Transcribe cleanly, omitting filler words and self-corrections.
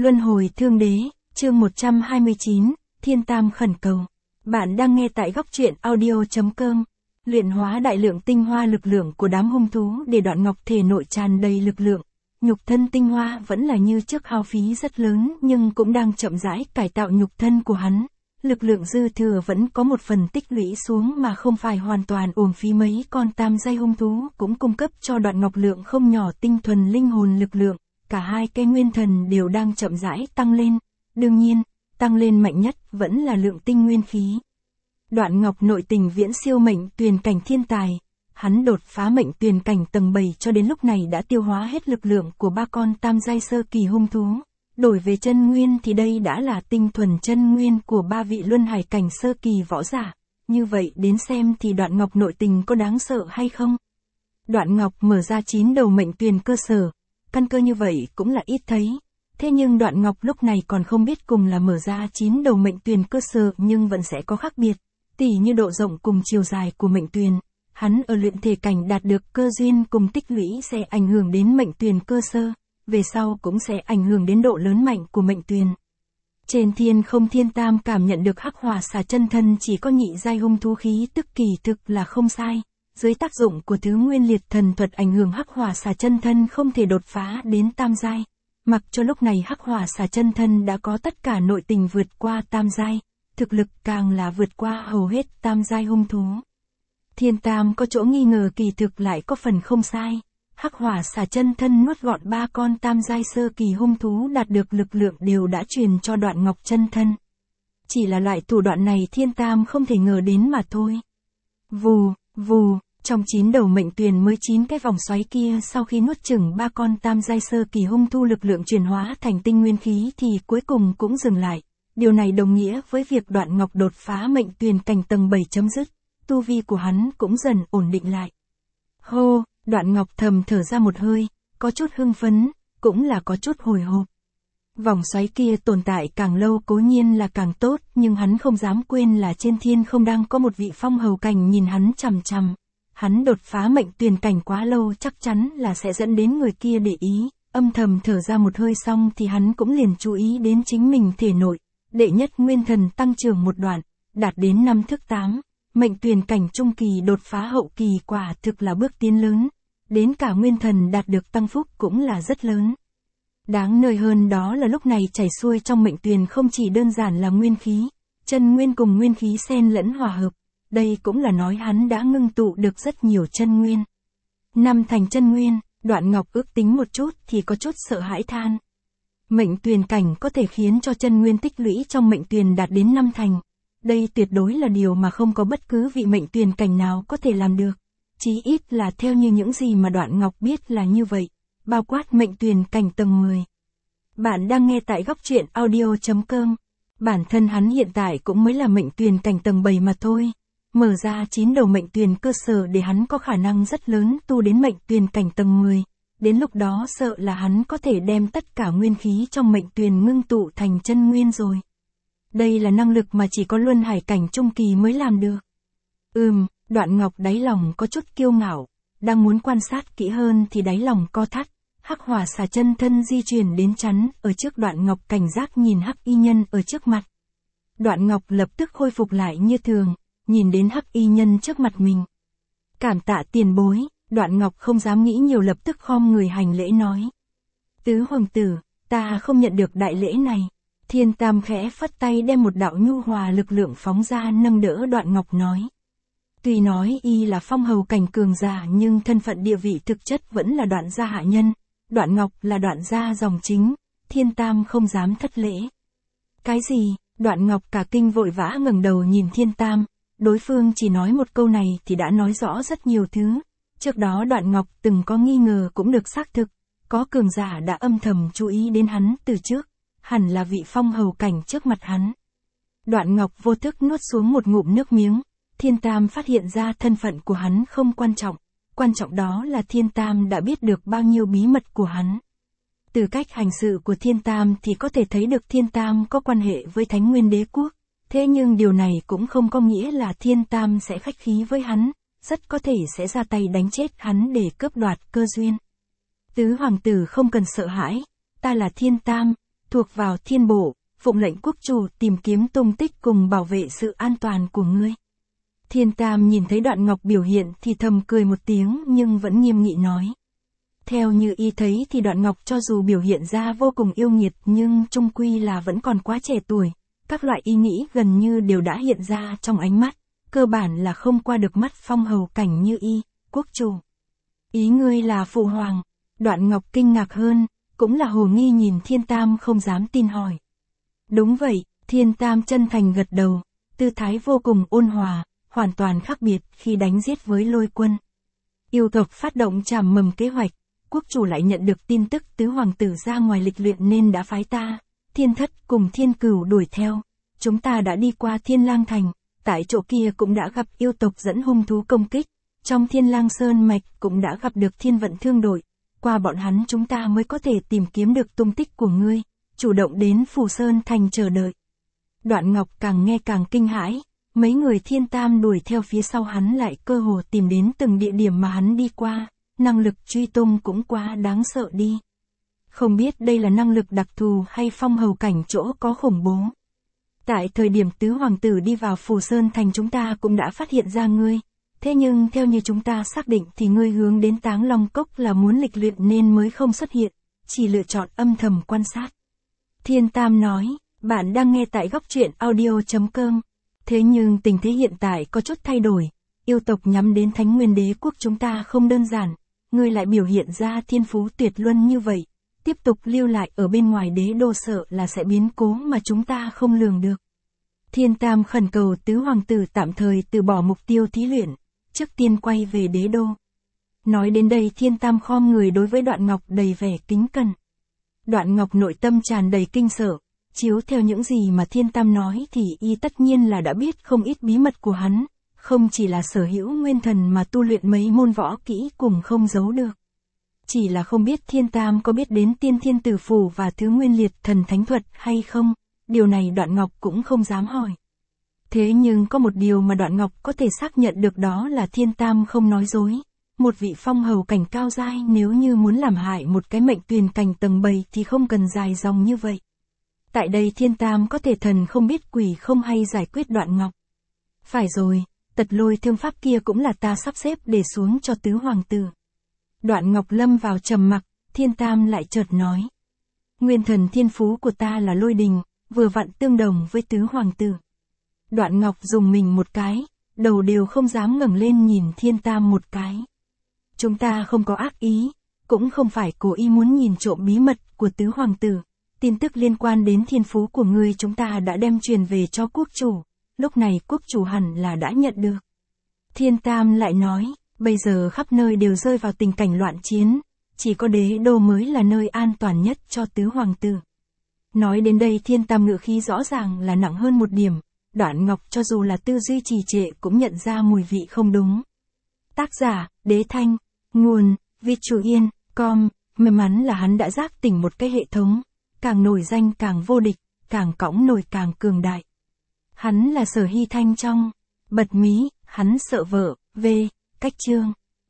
Luân hồi thương đế, chương 129, Thiên Tam khẩn cầu. Bạn đang nghe tại góc truyện audio.com. Luyện hóa đại lượng tinh hoa lực lượng của đám hung thú để Đoạn Ngọc thể nội tràn đầy lực lượng. Nhục thân tinh hoa vẫn là như trước hao phí rất lớn nhưng cũng đang chậm rãi cải tạo nhục thân của hắn. Lực lượng dư thừa vẫn có một phần tích lũy xuống mà không phải hoàn toàn uổng phí. Mấy con tam giai hung thú cũng cung cấp cho Đoạn Ngọc lượng không nhỏ tinh thuần linh hồn lực lượng. Cả hai cái nguyên thần đều đang chậm rãi tăng lên. Đương nhiên, tăng lên mạnh nhất vẫn là lượng tinh nguyên khí. Đoạn Ngọc nội tình viễn siêu mệnh tuyền cảnh thiên tài. Hắn đột phá mệnh tuyền cảnh tầng 7 cho đến lúc này đã tiêu hóa hết lực lượng của ba con tam giai sơ kỳ hung thú. Đổi về chân nguyên thì đây đã là tinh thuần chân nguyên của ba vị luân hải cảnh sơ kỳ võ giả. Như vậy đến xem thì Đoạn Ngọc nội tình có đáng sợ hay không? Đoạn Ngọc mở ra 9 đầu mệnh tuyền cơ sở. Căn cơ như vậy cũng là ít thấy. Thế nhưng Đoạn Ngọc lúc này còn không biết cùng là mở ra 9 đầu mệnh tuyền cơ sở nhưng vẫn sẽ có khác biệt. Tỉ như độ rộng cùng chiều dài của mệnh tuyền. Hắn ở luyện thể cảnh đạt được cơ duyên cùng tích lũy sẽ ảnh hưởng đến mệnh tuyền cơ sơ. Về sau cũng sẽ ảnh hưởng đến độ lớn mạnh của mệnh tuyền. Trên thiên không Thiên Tam cảm nhận được hắc hỏa xà chân thân chỉ có nhị giai hung thú khí tức kỳ thực là không sai. Dưới tác dụng của thứ nguyên liệt thần thuật ảnh hưởng hắc hỏa xà chân thân không thể đột phá đến tam giai. Mặc cho lúc này hắc hỏa xà chân thân đã có tất cả nội tình vượt qua tam giai, thực lực càng là vượt qua hầu hết tam giai hung thú. Thiên Tam có chỗ nghi ngờ kỳ thực lại có phần không sai. Hắc hỏa xà chân thân nuốt gọn ba con tam giai sơ kỳ hung thú đạt được lực lượng đều đã truyền cho Đoạn Ngọc chân thân. Chỉ là loại thủ đoạn này Thiên Tam không thể ngờ đến mà thôi. Vù, vù. Trong 9 đầu mệnh tuyền mới 9 cái vòng xoáy kia sau khi nuốt chửng ba con tam giai sơ kỳ hung thú lực lượng chuyển hóa thành tinh nguyên khí thì cuối cùng cũng dừng lại. Điều này đồng nghĩa với việc Đoạn Ngọc đột phá mệnh tuyền cảnh tầng 7 chấm dứt. Tu vi của hắn cũng dần ổn định lại. Hô, Đoạn Ngọc thầm thở ra một hơi, có chút hưng phấn, cũng là có chút hồi hộp. Vòng xoáy kia tồn tại càng lâu cố nhiên là càng tốt nhưng hắn không dám quên là trên thiên không đang có một vị phong hầu cảnh nhìn hắn chằm chằm. Hắn đột phá mệnh tuyền cảnh quá lâu chắc chắn là sẽ dẫn đến người kia để ý, âm thầm thở ra một hơi xong thì hắn cũng liền chú ý đến chính mình thể nội, đệ nhất nguyên thần tăng trưởng một đoạn, đạt đến 5 thức 8, mệnh tuyền cảnh trung kỳ đột phá hậu kỳ quả thực là bước tiến lớn, đến cả nguyên thần đạt được tăng phúc cũng là rất lớn. Đáng nơi hơn đó là lúc này chảy xuôi trong mệnh tuyền không chỉ đơn giản là nguyên khí, chân nguyên cùng nguyên khí xen lẫn hòa hợp. Đây cũng là nói hắn đã ngưng tụ được rất nhiều chân nguyên. 5 thành chân nguyên, Đoạn Ngọc ước tính một chút thì có chút sợ hãi than. Mệnh tuyền cảnh có thể khiến cho chân nguyên tích lũy trong mệnh tuyền đạt đến 5 thành. Đây tuyệt đối là điều mà không có bất cứ vị mệnh tuyền cảnh nào có thể làm được. Chí ít là theo như những gì mà Đoạn Ngọc biết là như vậy, bao quát mệnh tuyền cảnh tầng 10. Bạn đang nghe tại góc truyện audio.com. Bản thân hắn hiện tại cũng mới là mệnh tuyền cảnh tầng 7 mà thôi. Mở ra 9 đầu mệnh tuyền cơ sở để hắn có khả năng rất lớn tu đến mệnh tuyền cảnh tầng 10. Đến lúc đó sợ là hắn có thể đem tất cả nguyên khí trong mệnh tuyền ngưng tụ thành chân nguyên rồi. Đây là năng lực mà chỉ có luân hải cảnh trung kỳ mới làm được. Đoạn Ngọc đáy lòng có chút kiêu ngạo, đang muốn quan sát kỹ hơn thì đáy lòng co thắt. Hắc hỏa xà chân thân di chuyển đến chắn ở trước Đoạn Ngọc cảnh giác nhìn hắc y nhân ở trước mặt. Đoạn Ngọc lập tức khôi phục lại như thường. Nhìn đến hắc y nhân trước mặt mình. Cảm tạ tiền bối, Đoạn Ngọc không dám nghĩ nhiều lập tức khom người hành lễ nói. Tứ hoàng tử, ta không nhận được đại lễ này. Thiên Tam khẽ phất tay đem một đạo nhu hòa lực lượng phóng ra nâng đỡ Đoạn Ngọc nói. Tuy nói y là phong hầu cảnh cường giả nhưng thân phận địa vị thực chất vẫn là Đoạn gia hạ nhân. Đoạn Ngọc là Đoạn gia dòng chính, Thiên Tam không dám thất lễ. Cái gì? Đoạn Ngọc cả kinh vội vã ngẩng đầu nhìn Thiên Tam. Đối phương chỉ nói một câu này thì đã nói rõ rất nhiều thứ. Trước đó Đoạn Ngọc từng có nghi ngờ cũng được xác thực. Có cường giả đã âm thầm chú ý đến hắn từ trước. Hẳn là vị phong hầu cảnh trước mặt hắn. Đoạn Ngọc vô thức nuốt xuống một ngụm nước miếng. Thiên Tam phát hiện ra thân phận của hắn không quan trọng. Quan trọng đó là Thiên Tam đã biết được bao nhiêu bí mật của hắn. Từ cách hành sự của Thiên Tam thì có thể thấy được Thiên Tam có quan hệ với Thánh Nguyên Đế Quốc. Thế nhưng điều này cũng không có nghĩa là Thiên Tam sẽ khách khí với hắn, rất có thể sẽ ra tay đánh chết hắn để cướp đoạt cơ duyên. Tứ hoàng tử không cần sợ hãi, ta là Thiên Tam, thuộc vào thiên bộ, phụng lệnh quốc chủ tìm kiếm tung tích cùng bảo vệ sự an toàn của ngươi. Thiên Tam nhìn thấy Đoạn Ngọc biểu hiện thì thầm cười một tiếng nhưng vẫn nghiêm nghị nói. Theo như y thấy thì Đoạn Ngọc cho dù biểu hiện ra vô cùng yêu nghiệt nhưng chung quy là vẫn còn quá trẻ tuổi, các loại ý nghĩ gần như đều đã hiện ra trong ánh mắt, cơ bản là không qua được mắt phong hầu cảnh như y, quốc chủ. Ý ngươi là phụ hoàng? Đoạn Ngọc kinh ngạc hơn, cũng là hồ nghi nhìn Thiên Tam không dám tin hỏi. Đúng vậy, Thiên Tam chân thành gật đầu, tư thái vô cùng ôn hòa, hoàn toàn khác biệt khi đánh giết với Lôi Quân. Yêu tộc phát động trảm mầm kế hoạch, quốc chủ lại nhận được tin tức tứ hoàng tử ra ngoài lịch luyện nên đã phái ta, Thiên Thất cùng Thiên Cửu đuổi theo. Chúng ta đã đi qua Thiên Lang Thành, tại chỗ kia cũng đã gặp yêu tộc dẫn hung thú công kích, trong Thiên Lang Sơn Mạch cũng đã gặp được Thiên Vận Thương đội, qua bọn hắn chúng ta mới có thể tìm kiếm được tung tích của ngươi, chủ động đến Phù Sơn Thành chờ đợi. Đoạn Ngọc càng nghe càng kinh hãi, mấy người Thiên Tam đuổi theo phía sau hắn lại cơ hồ tìm đến từng địa điểm mà hắn đi qua, năng lực truy tung cũng quá đáng sợ đi. Không biết đây là năng lực đặc thù hay phong hầu cảnh chỗ có khủng bố. Tại thời điểm tứ hoàng tử đi vào Phù Sơn Thành chúng ta cũng đã phát hiện ra ngươi, thế nhưng theo như chúng ta xác định thì ngươi hướng đến Táng Long Cốc là muốn lịch luyện nên mới không xuất hiện, chỉ lựa chọn âm thầm quan sát. Thiên Tam nói, bạn đang nghe tại góc truyện audio.com. Thế nhưng tình thế hiện tại có chút thay đổi, yêu tộc nhắm đến Thánh Nguyên Đế quốc chúng ta không đơn giản, ngươi lại biểu hiện ra thiên phú tuyệt luân như vậy, tiếp tục lưu lại ở bên ngoài đế đô sợ là sẽ biến cố mà chúng ta không lường được. Thiên Tam khẩn cầu tứ hoàng tử tạm thời từ bỏ mục tiêu thí luyện, trước tiên quay về đế đô. Nói đến đây Thiên Tam khom người đối với Đoạn Ngọc đầy vẻ kính cẩn. Đoạn Ngọc nội tâm tràn đầy kinh sợ, chiếu theo những gì mà Thiên Tam nói thì y tất nhiên là đã biết không ít bí mật của hắn, không chỉ là sở hữu nguyên thần mà tu luyện mấy môn võ kỹ cùng không giấu được. Chỉ là không biết Thiên Tam có biết đến Tiên Thiên Tử Phủ và Thứ Nguyên Liệt Thần Thánh Thuật hay không, điều này Đoạn Ngọc cũng không dám hỏi. Thế nhưng có một điều mà Đoạn Ngọc có thể xác nhận được đó là Thiên Tam không nói dối. Một vị phong hầu cảnh cao giai nếu như muốn làm hại một cái mệnh tuyền cảnh tầng 7 thì không cần dài dòng như vậy. Tại đây Thiên Tam có thể thần không biết quỷ không hay giải quyết Đoạn Ngọc. Phải rồi, tật lôi thương pháp kia cũng là ta sắp xếp để xuống cho tứ hoàng tử. Đoạn Ngọc lâm vào trầm mặc, Thiên Tam lại chợt nói. Nguyên thần thiên phú của ta là lôi đình, vừa vặn tương đồng với tứ hoàng tử. Đoạn Ngọc dùng mình một cái, đầu đều không dám ngẩng lên nhìn Thiên Tam một cái. Chúng ta không có ác ý, cũng không phải cố ý muốn nhìn trộm bí mật của tứ hoàng tử. Tin tức liên quan đến thiên phú của ngươi chúng ta đã đem truyền về cho quốc chủ, lúc này quốc chủ hẳn là đã nhận được. Thiên Tam lại nói, bây giờ khắp nơi đều rơi vào tình cảnh loạn chiến, chỉ có đế đô mới là nơi an toàn nhất cho tứ hoàng tử. Nói đến đây Thiên Tam ngữ khí rõ ràng là nặng hơn một điểm, Đoạn Ngọc cho dù là tư duy trì trệ cũng nhận ra mùi vị không đúng. Tác giả, Đế Thanh, nguồn, Vichuyen.com, may mắn là hắn đã giác tỉnh một cái hệ thống, càng nổi danh càng vô địch, càng cõng nổi càng cường đại. Hắn là Sở Hy Thanh trong Bật Mí, hắn sợ vợ, cách chương.